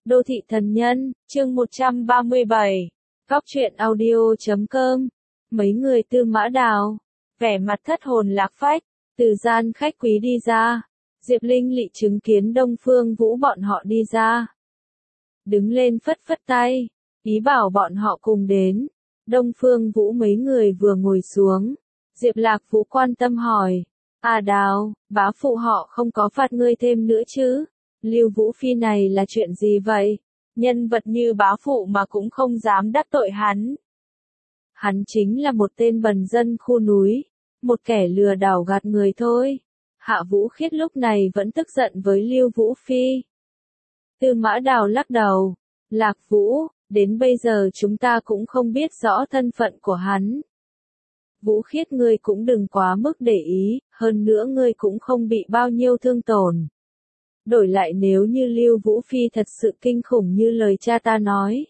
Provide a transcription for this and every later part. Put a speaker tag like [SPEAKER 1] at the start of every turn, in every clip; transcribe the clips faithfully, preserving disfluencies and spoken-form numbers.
[SPEAKER 1] Đô thị thần nhân, chương một trăm ba mươi bảy. Góc truyện audio chấm com. Mấy người Tư Mã Đào, vẻ mặt thất hồn lạc phách, từ gian khách quý đi ra. Diệp Linh Lị chứng kiến Đông Phương Vũ bọn họ đi ra. Đứng lên phất phất tay, ý bảo bọn họ cùng đến. Đông Phương Vũ mấy người vừa ngồi xuống. Diệp Lạc Vũ quan tâm hỏi. À Đào, bá phụ họ không có phạt ngươi thêm nữa chứ? Lưu Vũ Phi này là chuyện gì vậy? Nhân vật như bá phụ mà cũng không dám đắc tội hắn. Hắn chính là một tên bần dân khu núi, một kẻ lừa đảo gạt người thôi. Hạ Vũ Khiết lúc này vẫn tức giận với Lưu Vũ Phi. Tư Mã Đào lắc đầu. Lạc Vũ, đến bây giờ chúng ta cũng không biết rõ thân phận của hắn. Vũ Khiết ngươi cũng đừng quá mức để ý, hơn nữa ngươi cũng không bị bao nhiêu thương tổn. Đổi lại nếu như Lưu Vũ Phi thật sự kinh khủng như lời cha ta nói.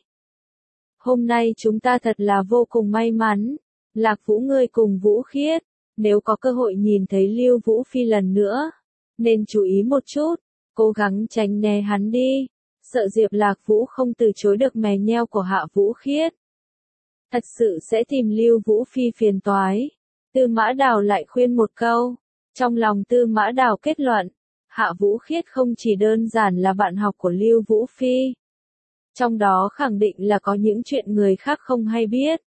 [SPEAKER 1] Hôm nay chúng ta thật là vô cùng may mắn. Lạc Vũ ngươi cùng Vũ Khiết, nếu có cơ hội nhìn thấy Lưu Vũ Phi lần nữa, nên chú ý một chút, cố gắng tránh né hắn đi, sợ Diệp Lạc Vũ không từ chối được mè nheo của Hạ Vũ Khiết. Thật sự sẽ tìm Lưu Vũ Phi phiền toái. Tư Mã Đào lại khuyên một câu. Trong lòng Tư Mã Đào kết luận, Hạ Vũ Khiết không chỉ đơn giản là bạn học của Lưu Vũ Phi. Trong đó khẳng định là có những chuyện người khác không hay biết.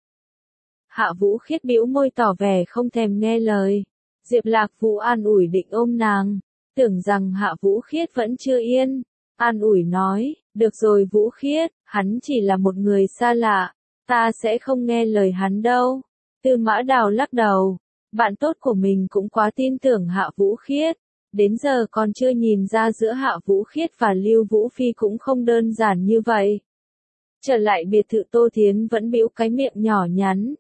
[SPEAKER 1] Hạ Vũ Khiết bĩu môi tỏ vẻ không thèm nghe lời. Diệp Lạc Vũ an ủi định ôm nàng. Tưởng rằng Hạ Vũ Khiết vẫn chưa yên. An ủi nói, được rồi Vũ Khiết, hắn chỉ là một người xa lạ. Ta sẽ không nghe lời hắn đâu. Tư Mã Đào lắc đầu. Bạn tốt của mình cũng quá tin tưởng Hạ Vũ Khiết. Đến giờ còn chưa nhìn ra giữa Hạ Vũ Khiết và Lưu Vũ Phi cũng không đơn giản như vậy. Trở lại biệt thự Tô Thiến vẫn bĩu cái miệng nhỏ nhắn.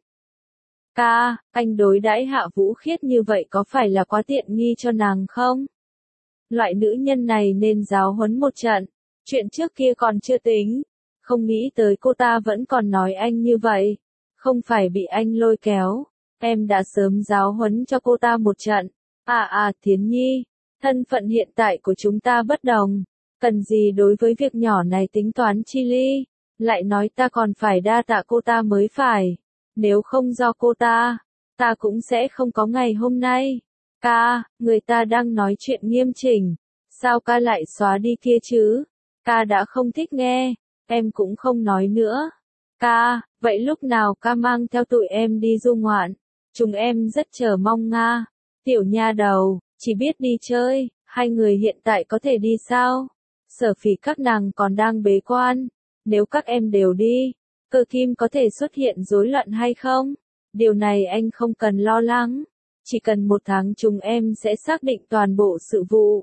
[SPEAKER 1] Ca, anh đối đãi Hạ Vũ Khiết như vậy có phải là quá tiện nghi cho nàng không? Loại nữ nhân này nên giáo huấn một trận. Chuyện trước kia còn chưa tính. Không nghĩ tới cô ta vẫn còn nói anh như vậy. Không phải bị anh lôi kéo. Em đã sớm giáo huấn cho cô ta một trận. À à Thiến Nhi. Thân phận hiện tại của chúng ta bất đồng. Cần gì đối với việc nhỏ này tính toán chi ly. Lại nói ta còn phải đa tạ cô ta mới phải. Nếu không do cô ta, ta cũng sẽ không có ngày hôm nay. Ca, người ta đang nói chuyện nghiêm chỉnh. Sao ca lại xóa đi kia chứ? Ca đã không thích nghe. Em cũng không nói nữa. Ca, vậy lúc nào ca mang theo tụi em đi du ngoạn? Chúng em rất chờ mong nga. Tiểu nha đầu, chỉ biết đi chơi, hai người hiện tại có thể đi sao? Sở Phỉ các nàng còn đang bế quan. Nếu các em đều đi, Cơ Kim có thể xuất hiện rối loạn hay không? Điều này anh không cần lo lắng. Chỉ cần một tháng chúng em sẽ xác định toàn bộ sự vụ.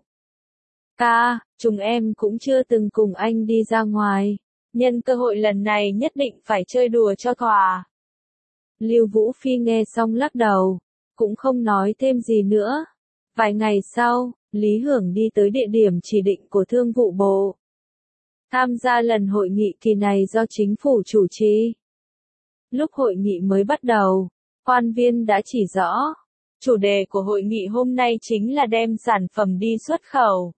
[SPEAKER 1] Ca, chúng em cũng chưa từng cùng anh đi ra ngoài. Nhân cơ hội lần này nhất định phải chơi đùa cho thỏa. Lưu Vũ Phi nghe xong lắc đầu, cũng không nói thêm gì nữa. Vài ngày sau, Lý Hưởng đi tới địa điểm chỉ định của Thương vụ Bộ. Tham gia lần hội nghị kỳ này do chính phủ chủ trì. Lúc hội nghị mới bắt đầu, quan viên đã chỉ rõ. Chủ đề của hội nghị hôm nay chính là đem sản phẩm đi xuất khẩu.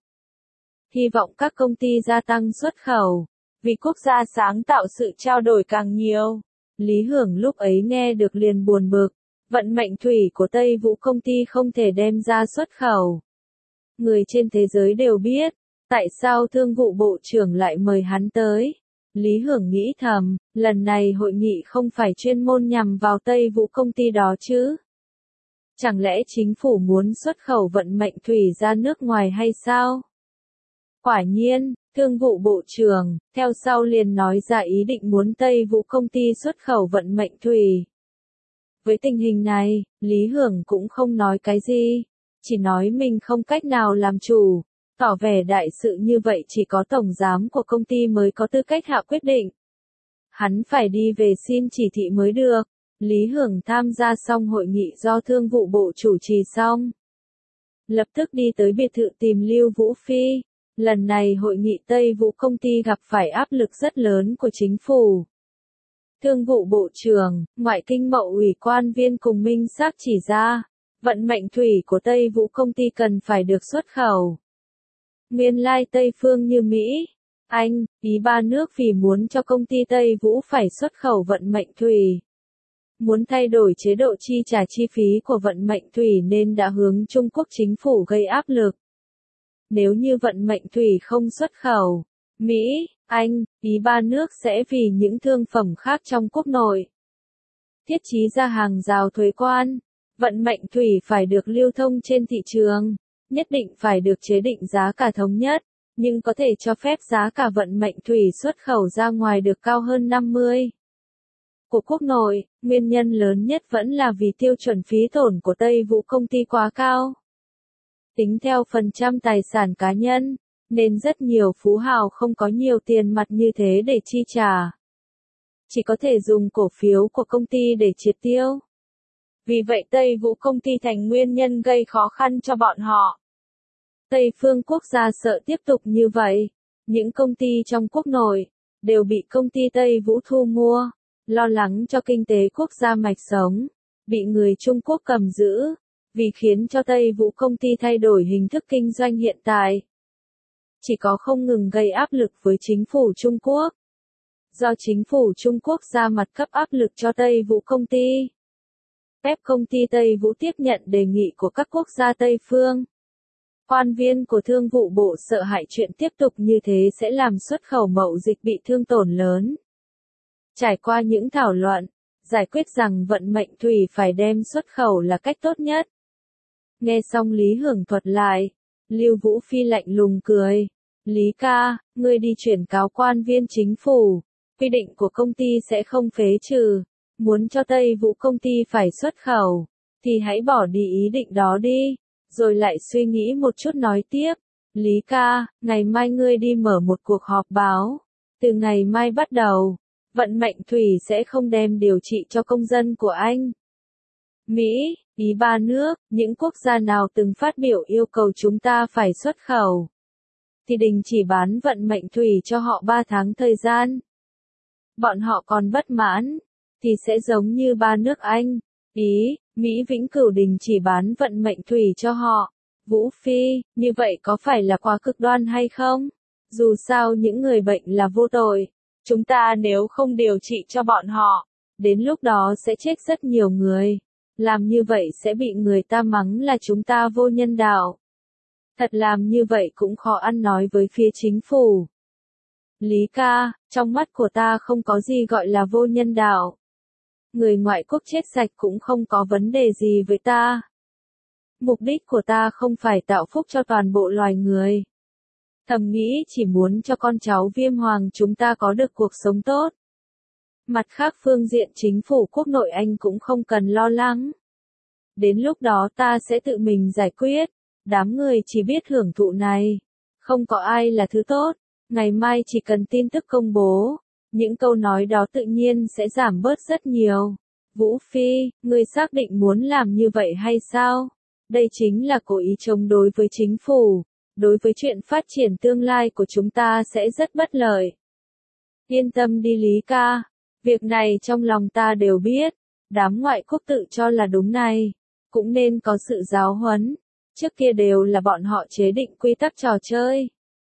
[SPEAKER 1] Hy vọng các công ty gia tăng xuất khẩu. Vì quốc gia sáng tạo sự trao đổi càng nhiều. Lý Hưởng lúc ấy nghe được liền buồn bực. Vận mệnh thủy của Tây Vũ công ty không thể đem ra xuất khẩu. Người trên thế giới đều biết. Tại sao Thương vụ Bộ trưởng lại mời hắn tới? Lý Hưởng nghĩ thầm, lần này hội nghị không phải chuyên môn nhằm vào Tây Vũ công ty đó chứ? Chẳng lẽ chính phủ muốn xuất khẩu vận mệnh thủy ra nước ngoài hay sao? Quả nhiên, Thương vụ Bộ trưởng, theo sau liền nói ra ý định muốn Tây Vũ công ty xuất khẩu vận mệnh thủy. Với tình hình này, Lý Hưởng cũng không nói cái gì, chỉ nói mình không cách nào làm chủ, tỏ vẻ đại sự như vậy chỉ có tổng giám của công ty mới có tư cách hạ quyết định. Hắn phải đi về xin chỉ thị mới được. Lý Hưởng tham gia xong hội nghị do Thương vụ Bộ chủ trì xong. Lập tức đi tới biệt thự tìm Lưu Vũ Phi. Lần này hội nghị Tây Vũ công ty gặp phải áp lực rất lớn của chính phủ. Thương vụ Bộ trưởng, Ngoại kinh Mậu ủy quan viên cùng minh xác chỉ ra, vận mệnh thủy của Tây Vũ công ty cần phải được xuất khẩu. Nguyên lai Tây phương như Mỹ, Anh, ý ba nước vì muốn cho công ty Tây Vũ phải xuất khẩu vận mệnh thủy. Muốn thay đổi chế độ chi trả chi phí của vận mệnh thủy nên đã hướng Trung Quốc chính phủ gây áp lực. Nếu như vận mệnh thủy không xuất khẩu, Mỹ, Anh, ý ba nước sẽ vì những thương phẩm khác trong quốc nội thiết chí ra hàng rào thuế quan. Vận mệnh thủy phải được lưu thông trên thị trường, nhất định phải được chế định giá cả thống nhất, nhưng có thể cho phép giá cả vận mệnh thủy xuất khẩu ra ngoài được cao hơn năm mươi của quốc nội. Nguyên nhân lớn nhất vẫn là vì tiêu chuẩn phí tổn của Tây Vũ công ty quá cao. Tính theo phần trăm tài sản cá nhân, nên rất nhiều phú hào không có nhiều tiền mặt như thế để chi trả. Chỉ có thể dùng cổ phiếu của công ty để triệt tiêu. Vì vậy Tây Vũ công ty thành nguyên nhân gây khó khăn cho bọn họ. Tây phương quốc gia sợ tiếp tục như vậy, những công ty trong quốc nội đều bị công ty Tây Vũ thu mua, lo lắng cho kinh tế quốc gia mạch sống, bị người Trung Quốc cầm giữ, vì khiến cho Tây Vũ công ty thay đổi hình thức kinh doanh hiện tại. Chỉ có không ngừng gây áp lực với chính phủ Trung Quốc. Do chính phủ Trung Quốc ra mặt cấp áp lực cho Tây Vũ công ty, ép công ty Tây Vũ tiếp nhận đề nghị của các quốc gia Tây phương. Quan viên của Thương vụ Bộ sợ hãi chuyện tiếp tục như thế sẽ làm xuất khẩu mậu dịch bị thương tổn lớn. Trải qua những thảo luận, giải quyết rằng vận mệnh thủy phải đem xuất khẩu là cách tốt nhất. Nghe xong Lý Hưởng thuật lại, Lưu Vũ Phi lạnh lùng cười. Lý ca, ngươi đi chuyển cáo quan viên chính phủ, quy định của công ty sẽ không phế trừ. Muốn cho Tây Vũ công ty phải xuất khẩu, thì hãy bỏ đi ý định đó đi. Rồi lại suy nghĩ một chút nói tiếp. Lý ca, ngày mai ngươi đi mở một cuộc họp báo. Từ ngày mai bắt đầu, vận mệnh thủy sẽ không đem điều trị cho công dân của anh. Mỹ, ý ba nước, những quốc gia nào từng phát biểu yêu cầu chúng ta phải xuất khẩu, thì đình chỉ bán vận mệnh thủy cho họ ba tháng thời gian. Bọn họ còn bất mãn, thì sẽ giống như ba nước Anh, Ý, Mỹ vĩnh cửu đình chỉ bán vận mệnh thủy cho họ. Vũ Phi, như vậy có phải là quá cực đoan hay không? Dù sao những người bệnh là vô tội. Chúng ta nếu không điều trị cho bọn họ, đến lúc đó sẽ chết rất nhiều người. Làm như vậy sẽ bị người ta mắng là chúng ta vô nhân đạo. Thật làm như vậy cũng khó ăn nói với phía chính phủ. Lý ca, trong mắt của ta không có gì gọi là vô nhân đạo. Người ngoại quốc chết sạch cũng không có vấn đề gì với ta. Mục đích của ta không phải tạo phúc cho toàn bộ loài người. Thầm nghĩ chỉ muốn cho con cháu Viêm Hoàng chúng ta có được cuộc sống tốt. Mặt khác phương diện chính phủ quốc nội Anh cũng không cần lo lắng. Đến lúc đó ta sẽ tự mình giải quyết. Đám người chỉ biết hưởng thụ này. Không có ai là thứ tốt. Ngày mai chỉ cần tin tức công bố, những câu nói đó tự nhiên sẽ giảm bớt rất nhiều. Vũ Phi, ngươi xác định muốn làm như vậy hay sao? Đây chính là cố ý chống đối với chính phủ. Đối với chuyện phát triển tương lai của chúng ta sẽ rất bất lợi. Yên tâm đi Lý ca. Việc này trong lòng ta đều biết. Đám ngoại quốc tự cho là đúng này. Cũng nên có sự giáo huấn. Trước kia đều là bọn họ chế định quy tắc trò chơi.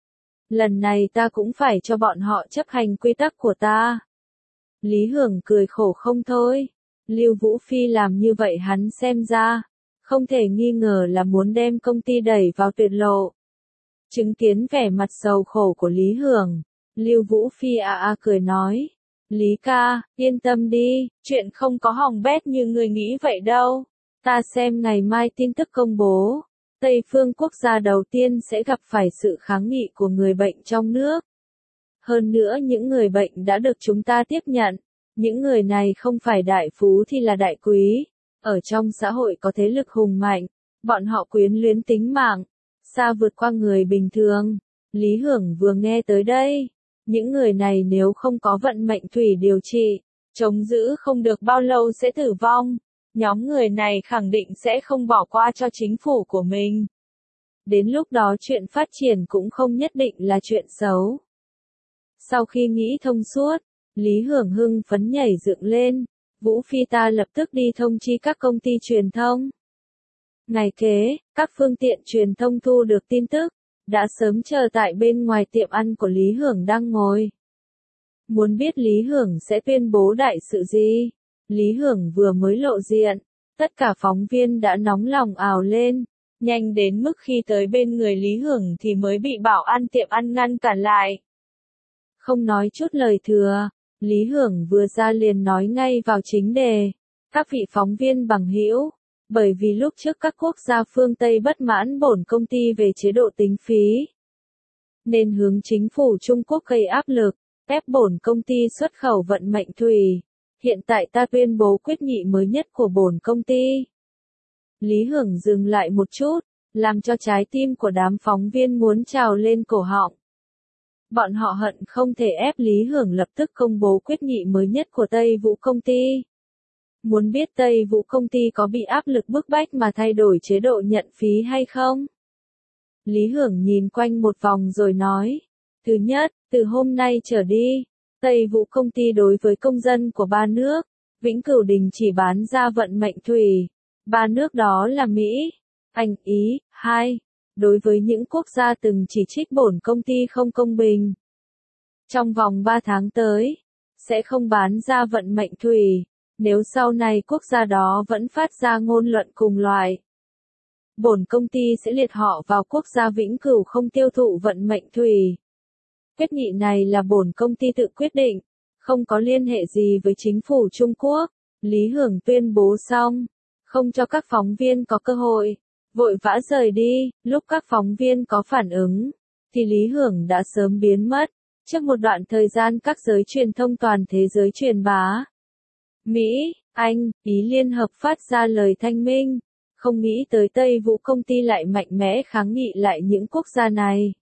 [SPEAKER 1] Lần này ta cũng phải cho bọn họ chấp hành quy tắc của ta. Lý Hưởng cười khổ không thôi. Lưu Vũ Phi làm như vậy hắn xem ra, không thể nghi ngờ là muốn đem công ty đẩy vào tuyệt lộ. Chứng kiến vẻ mặt sầu khổ của Lý Hưởng, Lưu Vũ Phi a a cười nói. Lý ca, yên tâm đi, chuyện không có hỏng bét như người nghĩ vậy đâu. Ta xem ngày mai tin tức công bố. Tây phương quốc gia đầu tiên sẽ gặp phải sự kháng nghị của người bệnh trong nước. Hơn nữa những người bệnh đã được chúng ta tiếp nhận. Những người này không phải đại phú thì là đại quý. Ở trong xã hội có thế lực hùng mạnh. Bọn họ quyến luyến tính mạng. Xa vượt qua người bình thường. Lý Hưởng vừa nghe tới đây. Những người này nếu không có vận mệnh thủy điều trị, chống giữ không được bao lâu sẽ tử vong. Nhóm người này khẳng định sẽ không bỏ qua cho chính phủ của mình. Đến lúc đó chuyện phát triển cũng không nhất định là chuyện xấu. Sau khi nghĩ thông suốt, Lý Hưởng hưng phấn nhảy dựng lên. Vũ Phi ta lập tức đi thông chi các công ty truyền thông. Ngày kế, các phương tiện truyền thông thu được tin tức, đã sớm chờ tại bên ngoài tiệm ăn của Lý Hưởng đang ngồi. Muốn biết Lý Hưởng sẽ tuyên bố đại sự gì? Lý Hưởng vừa mới lộ diện, tất cả phóng viên đã nóng lòng ào lên, nhanh đến mức khi tới bên người Lý Hưởng thì mới bị bảo an tiệm ăn ngăn cản lại. Không nói chút lời thừa, Lý Hưởng vừa ra liền nói ngay vào chính đề. Các vị phóng viên bằng hữu, bởi vì lúc trước các quốc gia phương Tây bất mãn bổn công ty về chế độ tính phí, nên hướng chính phủ Trung Quốc gây áp lực, ép bổn công ty xuất khẩu vận mệnh thủy. Hiện tại ta tuyên bố quyết nghị mới nhất của bổn công ty. Lý Hưởng dừng lại một chút, làm cho trái tim của đám phóng viên muốn trào lên cổ họng. Bọn họ hận không thể ép Lý Hưởng lập tức công bố quyết nghị mới nhất của Tây Vũ công ty. Muốn biết Tây Vũ công ty có bị áp lực bức bách mà thay đổi chế độ nhận phí hay không? Lý Hưởng nhìn quanh một vòng rồi nói. Thứ nhất, từ hôm nay trở đi, Tây Vũ công ty đối với công dân của ba nước, vĩnh cửu đình chỉ bán ra vận mệnh thủy. Ba nước đó là Mỹ, Anh, Ý. Hai, đối với những quốc gia từng chỉ trích bổn công ty không công bình, trong vòng ba tháng tới, sẽ không bán ra vận mệnh thủy. Nếu sau này quốc gia đó vẫn phát ra ngôn luận cùng loại, bổn công ty sẽ liệt họ vào quốc gia vĩnh cửu không tiêu thụ vận mệnh thủy. Quyết nghị này là bổn công ty tự quyết định, không có liên hệ gì với chính phủ Trung Quốc. Lý Hưởng tuyên bố xong, không cho các phóng viên có cơ hội, vội vã rời đi. Lúc các phóng viên có phản ứng, thì Lý Hưởng đã sớm biến mất. Trước một đoạn thời gian các giới truyền thông toàn thế giới truyền bá, Mỹ, Anh, Ý liên hợp phát ra lời thanh minh, không nghĩ tới Tây Vũ công ty lại mạnh mẽ kháng nghị lại những quốc gia này.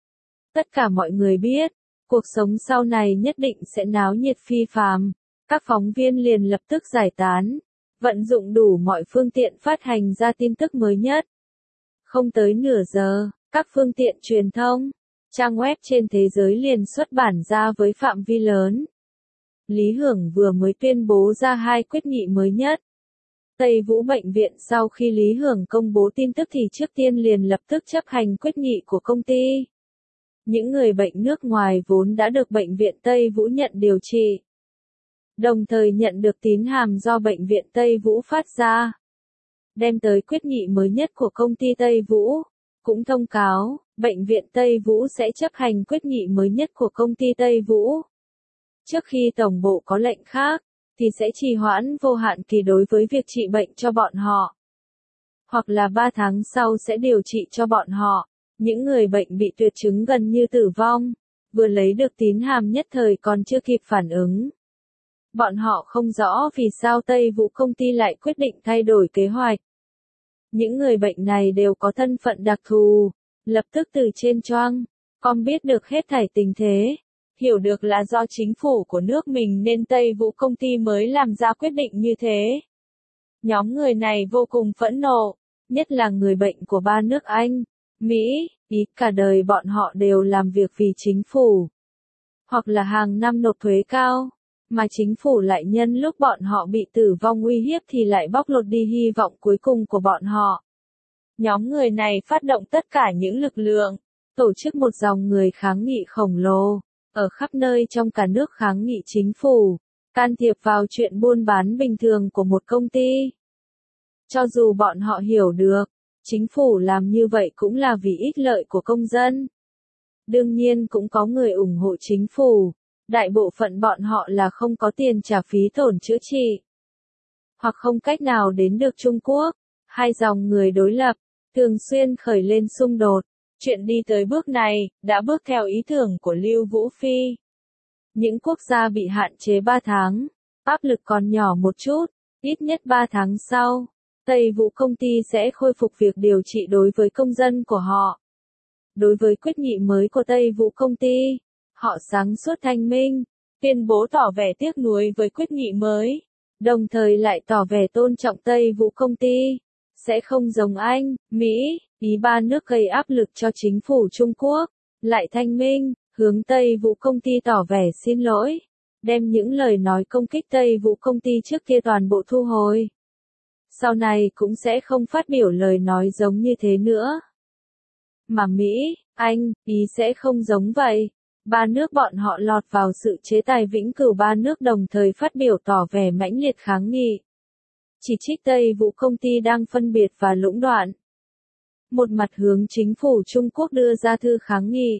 [SPEAKER 1] Tất cả mọi người biết, cuộc sống sau này nhất định sẽ náo nhiệt phi phàm. Các phóng viên liền lập tức giải tán, vận dụng đủ mọi phương tiện phát hành ra tin tức mới nhất. Không tới nửa giờ, các phương tiện truyền thông, trang web trên thế giới liền xuất bản ra với phạm vi lớn. Lý Hưởng vừa mới tuyên bố ra hai quyết nghị mới nhất. Tây Vũ Bệnh viện sau khi Lý Hưởng công bố tin tức thì trước tiên liền lập tức chấp hành quyết nghị của công ty. Những người bệnh nước ngoài vốn đã được bệnh viện Tây Vũ nhận điều trị, đồng thời nhận được tín hàm do bệnh viện Tây Vũ phát ra, đem tới quyết nghị mới nhất của công ty Tây Vũ, cũng thông cáo, bệnh viện Tây Vũ sẽ chấp hành quyết nghị mới nhất của công ty Tây Vũ. Trước khi tổng bộ có lệnh khác, thì sẽ trì hoãn vô hạn kỳ đối với việc trị bệnh cho bọn họ. Hoặc là ba tháng sau sẽ điều trị cho bọn họ. Những người bệnh bị tuyệt chứng gần như tử vong, vừa lấy được tín hàm nhất thời còn chưa kịp phản ứng. Bọn họ không rõ vì sao Tây Vũ công ty lại quyết định thay đổi kế hoạch. Những người bệnh này đều có thân phận đặc thù, lập tức từ trên choang, com biết được hết thảy tình thế. Hiểu được là do chính phủ của nước mình nên Tây Vũ công ty mới làm ra quyết định như thế. Nhóm người này vô cùng phẫn nộ, nhất là người bệnh của ba nước Anh, Mỹ, Ý, cả đời bọn họ đều làm việc vì chính phủ. Hoặc là hàng năm nộp thuế cao, mà chính phủ lại nhân lúc bọn họ bị tử vong uy hiếp thì lại bóc lột đi hy vọng cuối cùng của bọn họ. Nhóm người này phát động tất cả những lực lượng, tổ chức một dòng người kháng nghị khổng lồ, ở khắp nơi trong cả nước kháng nghị chính phủ, can thiệp vào chuyện buôn bán bình thường của một công ty. Cho dù bọn họ hiểu được, chính phủ làm như vậy cũng là vì ích lợi của công dân. Đương nhiên cũng có người ủng hộ chính phủ, đại bộ phận bọn họ là không có tiền trả phí tổn chữa trị, hoặc không cách nào đến được Trung Quốc. Hai dòng người đối lập, thường xuyên khởi lên xung đột. Chuyện đi tới bước này, đã bước theo ý tưởng của Lưu Vũ Phi. Những quốc gia bị hạn chế ba tháng, áp lực còn nhỏ một chút, ít nhất ba tháng sau, Tây Vũ công ty sẽ khôi phục việc điều trị đối với công dân của họ. Đối với quyết nghị mới của Tây Vũ công ty, họ sáng suốt thanh minh, tuyên bố tỏ vẻ tiếc nuối với quyết nghị mới, đồng thời lại tỏ vẻ tôn trọng Tây Vũ công ty, sẽ không giống Anh, Mỹ, Ý ba nước gây áp lực cho chính phủ Trung Quốc, lại thanh minh, hướng Tây Vũ công ty tỏ vẻ xin lỗi, đem những lời nói công kích Tây Vũ công ty trước kia toàn bộ thu hồi. Sau này cũng sẽ không phát biểu lời nói giống như thế nữa. Mà Mỹ, Anh, Ý sẽ không giống vậy. Ba nước bọn họ lọt vào sự chế tài vĩnh cửu, ba nước đồng thời phát biểu tỏ vẻ mãnh liệt kháng nghị. Chỉ trích Tây Vũ công ty đang phân biệt và lũng đoạn. Một mặt hướng chính phủ Trung Quốc đưa ra thư kháng nghị.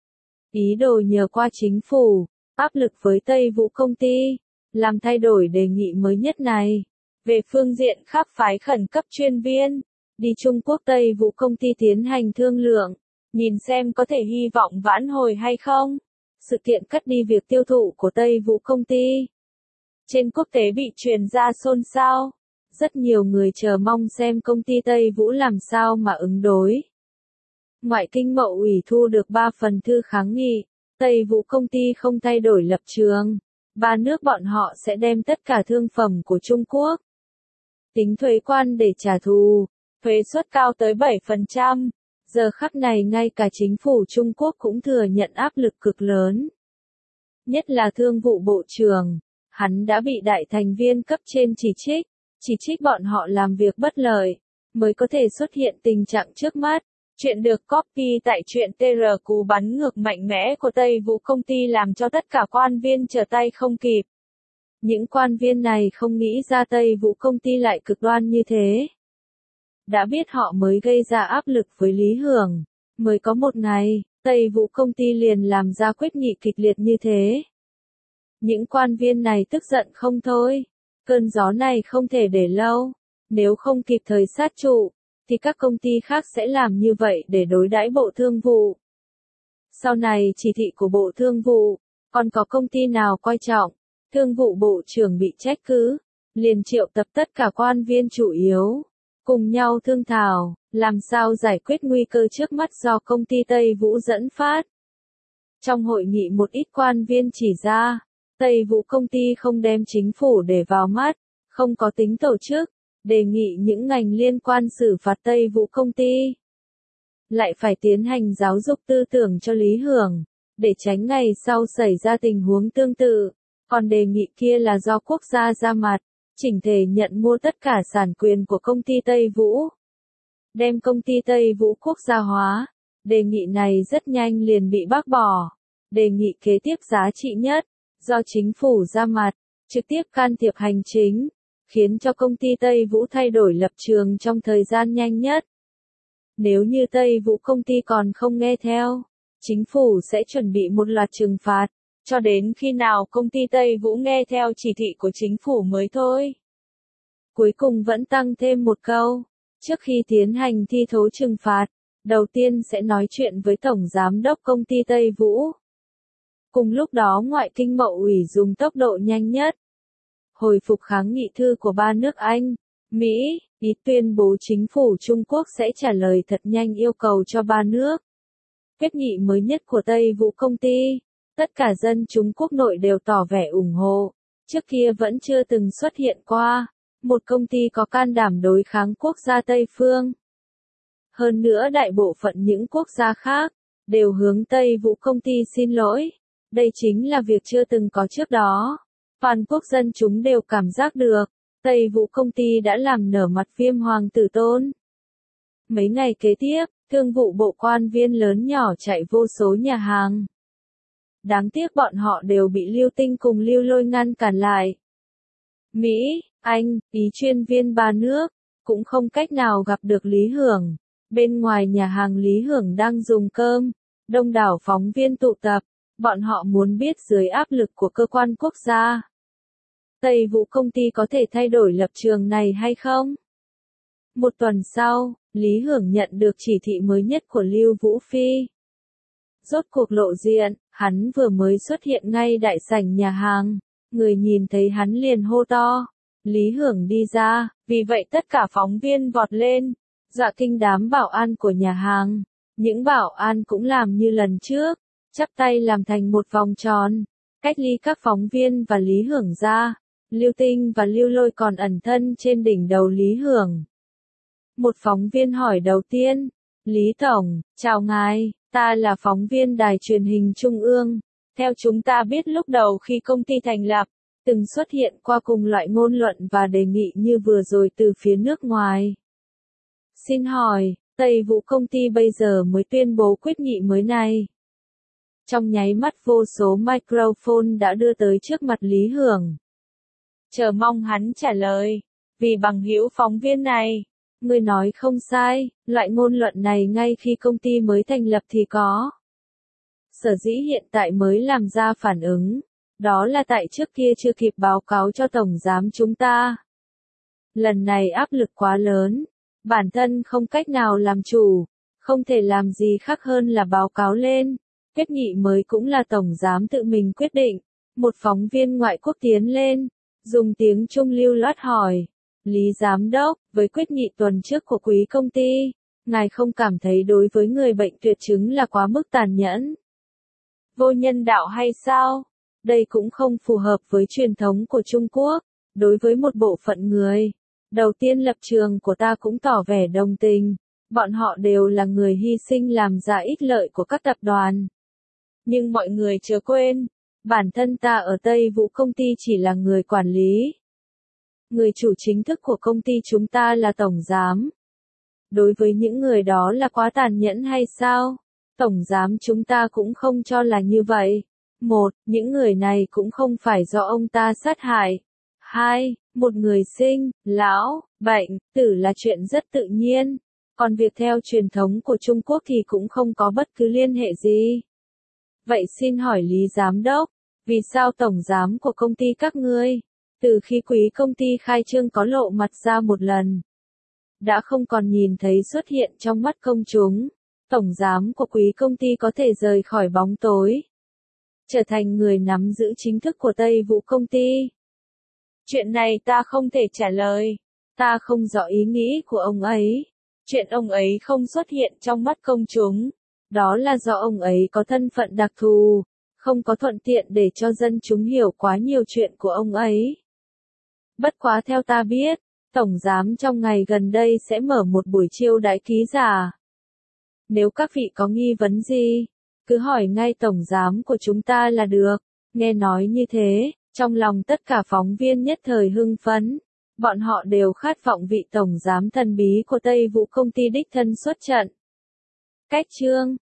[SPEAKER 1] Ý đồ nhờ qua chính phủ, áp lực với Tây Vũ công ty, làm thay đổi đề nghị mới nhất này. Về phương diện khác, phái khẩn cấp chuyên viên, đi Trung Quốc Tây Vũ công ty tiến hành thương lượng, nhìn xem có thể hy vọng vãn hồi hay không. Sự kiện cắt đi việc tiêu thụ của Tây Vũ công ty. Trên quốc tế bị truyền ra xôn xao. Rất nhiều người chờ mong xem công ty Tây Vũ làm sao mà ứng đối. Ngoại kinh Mậu ủy thu được ba phần thư kháng nghị, Tây Vũ công ty không thay đổi lập trường. Ba nước bọn họ sẽ đem tất cả thương phẩm của Trung Quốc tính thuế quan để trả thù, thuế suất cao tới bảy phần trăm. Giờ khắc này ngay cả chính phủ Trung Quốc cũng thừa nhận áp lực cực lớn. Nhất là Thương vụ Bộ trưởng, hắn đã bị đại thành viên cấp trên chỉ trích, chỉ trích bọn họ làm việc bất lợi, mới có thể xuất hiện tình trạng trước mắt. Chuyện được copy tại truyện tê rờ cú bắn ngược mạnh mẽ của Tây Vũ công ty làm cho tất cả quan viên trở tay không kịp. Những quan viên này không nghĩ ra Tây Vũ công ty lại cực đoan như thế. Đã biết họ mới gây ra áp lực với Lý Hưởng, mới có một ngày, Tây Vũ công ty liền làm ra quyết nghị kịch liệt như thế. Những quan viên này tức giận không thôi, cơn gió này không thể để lâu, nếu không kịp thời sát trụ, thì các công ty khác sẽ làm như vậy để đối đãi Bộ Thương vụ. Sau này chỉ thị của Bộ Thương vụ, còn có công ty nào coi trọng, Thương vụ Bộ trưởng bị trách cứ, liền triệu tập tất cả quan viên chủ yếu, cùng nhau thương thảo, làm sao giải quyết nguy cơ trước mắt do công ty Tây Vũ dẫn phát. Trong hội nghị một ít quan viên chỉ ra, Tây Vũ công ty không đem chính phủ để vào mắt, không có tính tổ chức, đề nghị những ngành liên quan xử phạt Tây Vũ công ty. Lại phải tiến hành giáo dục tư tưởng cho Lý Hưởng, để tránh ngày sau xảy ra tình huống tương tự. Còn đề nghị kia là do quốc gia ra mặt, chỉnh thể nhận mua tất cả sản quyền của công ty Tây Vũ. Đem công ty Tây Vũ quốc gia hóa. Đề nghị này rất nhanh liền bị bác bỏ. Đề nghị kế tiếp giá trị nhất, do chính phủ ra mặt, trực tiếp can thiệp hành chính, khiến cho công ty Tây Vũ thay đổi lập trường trong thời gian nhanh nhất. Nếu như Tây Vũ công ty còn không nghe theo, chính phủ sẽ chuẩn bị một loạt trừng phạt, cho đến khi nào công ty Tây Vũ nghe theo chỉ thị của chính phủ mới thôi. Cuối cùng vẫn tăng thêm một câu, trước khi tiến hành thi thố trừng phạt, đầu tiên sẽ nói chuyện với Tổng Giám đốc công ty Tây Vũ. Cùng lúc đó Ngoại kinh Mậu ủy dùng tốc độ nhanh nhất, hồi phục kháng nghị thư của ba nước Anh, Mỹ, Ý tuyên bố chính phủ Trung Quốc sẽ trả lời thật nhanh yêu cầu cho ba nước. Quyết nghị mới nhất của Tây Vũ công ty, tất cả dân chúng quốc nội đều tỏ vẻ ủng hộ, trước kia vẫn chưa từng xuất hiện qua, một công ty có can đảm đối kháng quốc gia Tây phương. Hơn nữa đại bộ phận những quốc gia khác, đều hướng Tây Vũ công ty xin lỗi, đây chính là việc chưa từng có trước đó. Toàn quốc dân chúng đều cảm giác được, Tây Vũ công ty đã làm nở mặt Viêm Hoàng Tử Tôn. Mấy ngày kế tiếp, Thương vụ Bộ quan viên lớn nhỏ chạy vô số nhà hàng. Đáng tiếc bọn họ đều bị Lưu Tinh cùng Lưu Lôi ngăn cản lại. Mỹ, Anh, Ý chuyên viên ba nước, cũng không cách nào gặp được Lý Hưởng. Bên ngoài nhà hàng Lý Hưởng đang dùng cơm, đông đảo phóng viên tụ tập, bọn họ muốn biết dưới áp lực của cơ quan quốc gia, Tây Vũ công ty có thể thay đổi lập trường này hay không? Một tuần sau, Lý Hưởng nhận được chỉ thị mới nhất của Lưu Vũ Phi. Rốt cuộc lộ diện, hắn vừa mới xuất hiện ngay đại sảnh nhà hàng, người nhìn thấy hắn liền hô to. Lý Hưởng đi ra, vì vậy tất cả phóng viên vọt lên, dọa kinh đám bảo an của nhà hàng. Những bảo an cũng làm như lần trước, chắp tay làm thành một vòng tròn, cách ly các phóng viên và Lý Hưởng ra. Lưu Tinh và Lưu Lôi còn ẩn thân trên đỉnh đầu Lý Hưởng. Một phóng viên hỏi đầu tiên, Lý Tổng, chào ngài, ta là phóng viên đài truyền hình Trung ương. Theo chúng ta biết lúc đầu khi công ty thành lập, từng xuất hiện qua cùng loại ngôn luận và đề nghị như vừa rồi từ phía nước ngoài. Xin hỏi, Tây Vũ công ty bây giờ mới tuyên bố quyết nghị mới này. Trong nháy mắt vô số microphone đã đưa tới trước mặt Lý Hưởng. Chờ mong hắn trả lời. Vì bằng hữu phóng viên này, người nói không sai, loại ngôn luận này ngay khi công ty mới thành lập thì có. Sở dĩ hiện tại mới làm ra phản ứng, đó là tại trước kia chưa kịp báo cáo cho Tổng Giám chúng ta. Lần này áp lực quá lớn, bản thân không cách nào làm chủ, không thể làm gì khác hơn là báo cáo lên. Quyết nghị mới cũng là Tổng Giám tự mình quyết định. Một phóng viên ngoại quốc tiến lên, dùng tiếng Trung lưu loát hỏi. Lý Giám đốc, với quyết nghị tuần trước của quý công ty, ngài không cảm thấy đối với người bệnh tuyệt chứng là quá mức tàn nhẫn, vô nhân đạo hay sao? Đây cũng không phù hợp với truyền thống của Trung Quốc. Đối với một bộ phận người, đầu tiên lập trường của ta cũng tỏ vẻ đồng tình. Bọn họ đều là người hy sinh làm ra ích lợi của các tập đoàn. Nhưng mọi người chớ quên, bản thân ta ở Tây Vũ công ty chỉ là người quản lý. Người chủ chính thức của công ty chúng ta là Tổng Giám. Đối với những người đó là quá tàn nhẫn hay sao? Tổng Giám chúng ta cũng không cho là như vậy. Một, những người này cũng không phải do ông ta sát hại. Hai, một người sinh, lão, bệnh, tử là chuyện rất tự nhiên. Còn việc theo truyền thống của Trung Quốc thì cũng không có bất cứ liên hệ gì. Vậy xin hỏi Lý Giám đốc, vì sao Tổng Giám của công ty các ngươi, từ khi quý công ty khai trương có lộ mặt ra một lần, đã không còn nhìn thấy xuất hiện trong mắt công chúng, Tổng Giám của quý công ty có thể rời khỏi bóng tối, trở thành người nắm giữ chính thức của Tây Vũ công ty? Chuyện này ta không thể trả lời, ta không rõ ý nghĩ của ông ấy. Chuyện ông ấy không xuất hiện trong mắt công chúng, đó là do ông ấy có thân phận đặc thù, không có thuận tiện để cho dân chúng hiểu quá nhiều chuyện của ông ấy. Bất quá theo ta biết, Tổng Giám trong ngày gần đây sẽ mở một buổi chiêu đãi ký giả. Nếu các vị có nghi vấn gì, cứ hỏi ngay Tổng Giám của chúng ta là được. Nghe nói như thế, trong lòng tất cả phóng viên nhất thời hưng phấn. Bọn họ đều khát vọng vị Tổng Giám thần bí của Tây Vũ công ty đích thân xuất trận. Cách chương